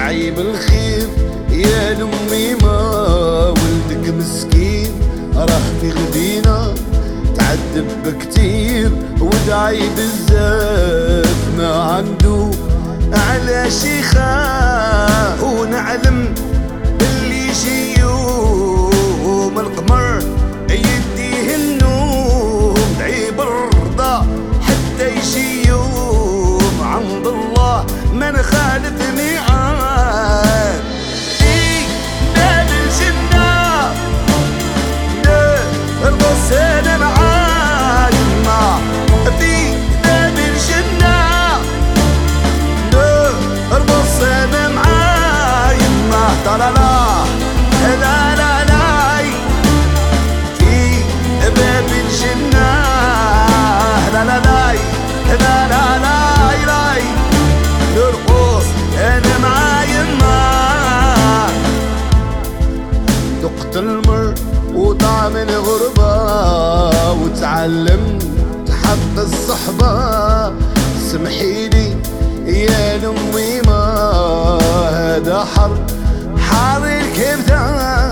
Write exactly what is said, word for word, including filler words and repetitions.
ادعي بالخير يا لأمي، ما ولدك مسكين راه في غدينا تعذب كتير، وادعي بزاف ما عنده علاش يخاف. ونعلم اللي يجي يوم القمر يديه النوم، دعي بالرضا حتى يجي يوم عند الله ما نخالف ميعاد. في باب الجنة نرقص انا مع يما، في باب الجنة نرقص انا مع يما. لا لا لا لا لا، في باب الجنة لا لا لا لا لا لا لا، نرقص انا مع يما. ذقت المر وطعم الغربة، وتعلمت حق الصحبة. سمحيلي يا لأمي ما هذا حر حار الكبدة.